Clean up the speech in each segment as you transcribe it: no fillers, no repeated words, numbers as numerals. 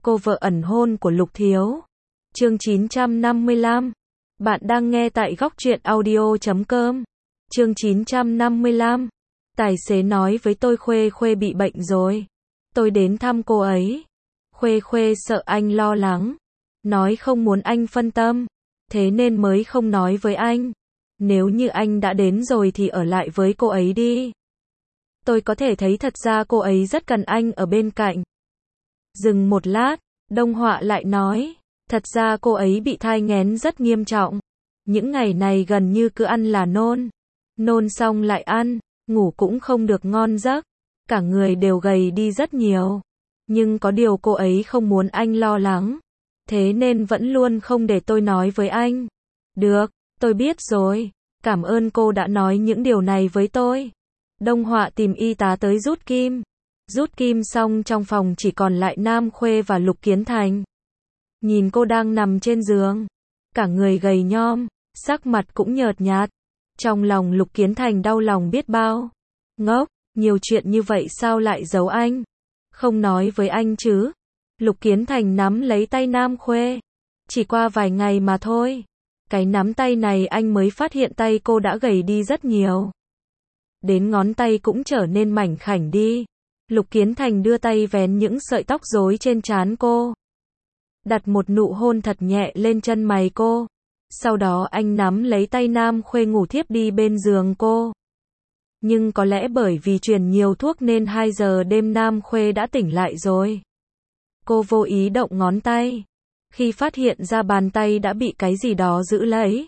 Cô vợ ẩn hôn của Lục Thiếu. Chương 955. Bạn đang nghe tại góc truyện audio.com. Chương 955. Tài xế nói với tôi Khuê Khuê bị bệnh rồi. Tôi đến thăm cô ấy. Khuê Khuê sợ anh lo lắng. Nói không muốn anh phân tâm. Thế nên mới không nói với anh. Nếu như anh đã đến rồi thì ở lại với cô ấy đi. Tôi có thể thấy thật ra cô ấy rất cần anh ở bên cạnh. Dừng một lát, Đông Họa lại nói, thật ra cô ấy bị thai nghén rất nghiêm trọng. Những ngày này gần như cứ ăn là nôn. Nôn xong lại ăn, ngủ cũng không được ngon giấc. Cả người đều gầy đi rất nhiều. Nhưng có điều cô ấy không muốn anh lo lắng. Thế nên vẫn luôn không để tôi nói với anh. Được, tôi biết rồi. Cảm ơn cô đã nói những điều này với tôi. Đông Họa tìm y tá tới rút kim. Rút kim xong trong phòng chỉ còn lại Nam Khuê và Lục Kiến Thành. Nhìn cô đang nằm trên giường. Cả người gầy nhom, sắc mặt cũng nhợt nhạt. Trong lòng Lục Kiến Thành đau lòng biết bao. Ngốc, nhiều chuyện như vậy sao lại giấu anh? Không nói với anh chứ? Lục Kiến Thành nắm lấy tay Nam Khuê. Chỉ qua vài ngày mà thôi. Cái nắm tay này anh mới phát hiện tay cô đã gầy đi rất nhiều. Đến ngón tay cũng trở nên mảnh khảnh đi. Lục Kiến Thành đưa tay vén những sợi tóc rối trên trán cô. Đặt một nụ hôn thật nhẹ lên chân mày cô. Sau đó anh nắm lấy tay Nam Khuê ngủ thiếp đi bên giường cô. Nhưng có lẽ bởi vì truyền nhiều thuốc nên 2 giờ đêm Nam Khuê đã tỉnh lại rồi. Cô vô ý động ngón tay. Khi phát hiện ra bàn tay đã bị cái gì đó giữ lấy.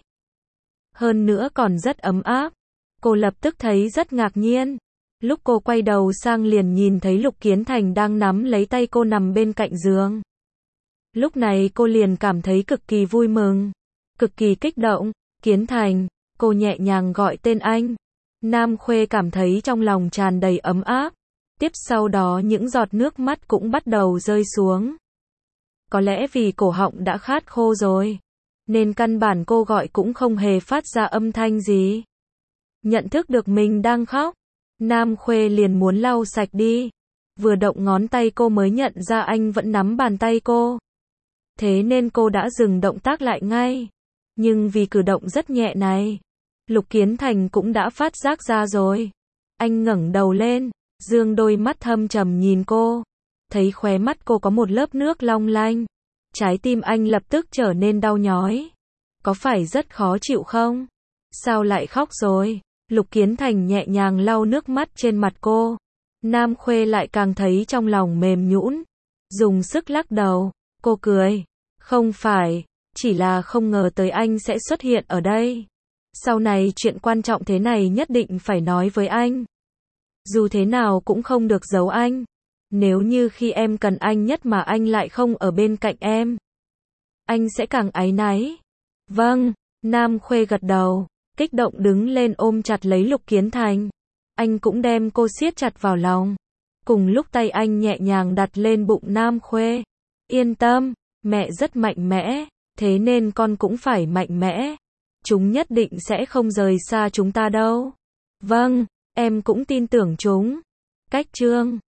Hơn nữa còn rất ấm áp. Cô lập tức thấy rất ngạc nhiên. Lúc cô quay đầu sang liền nhìn thấy Lục Kiến Thành đang nắm lấy tay cô nằm bên cạnh giường. Lúc này cô liền cảm thấy cực kỳ vui mừng, cực kỳ kích động. Kiến Thành, cô nhẹ nhàng gọi tên anh. Nam Khuê cảm thấy trong lòng tràn đầy ấm áp. Tiếp sau đó những giọt nước mắt cũng bắt đầu rơi xuống. Có lẽ vì cổ họng đã khát khô rồi, nên căn bản cô gọi cũng không hề phát ra âm thanh gì. Nhận thức được mình đang khóc, Nam Khuê liền muốn lau sạch đi. Vừa động ngón tay cô mới nhận ra anh vẫn nắm bàn tay cô. Thế nên cô đã dừng động tác lại ngay. Nhưng vì cử động rất nhẹ này, Lục Kiến Thành cũng đã phát giác ra rồi. Anh ngẩng đầu lên, dương đôi mắt thâm trầm nhìn cô. Thấy khóe mắt cô có một lớp nước long lanh. Trái tim anh lập tức trở nên đau nhói. Có phải rất khó chịu không? Sao lại khóc rồi? Lục Kiến Thành nhẹ nhàng lau nước mắt trên mặt cô. Nam Khuê lại càng thấy trong lòng mềm nhũn. Dùng sức lắc đầu. Cô cười. Không phải, chỉ là không ngờ tới anh sẽ xuất hiện ở đây. Sau này chuyện quan trọng thế này nhất định phải nói với anh. Dù thế nào cũng không được giấu anh. Nếu như khi em cần anh nhất mà anh lại không ở bên cạnh em, anh sẽ càng áy náy. Vâng, Nam Khuê gật đầu, kích động đứng lên ôm chặt lấy Lục Kiến Thành. Anh cũng đem cô siết chặt vào lòng. Cùng lúc tay anh nhẹ nhàng đặt lên bụng Nam Khuê. Yên tâm, mẹ rất mạnh mẽ, thế nên con cũng phải mạnh mẽ. Chúng nhất định sẽ không rời xa chúng ta đâu. Vâng, em cũng tin tưởng chúng. Cách chương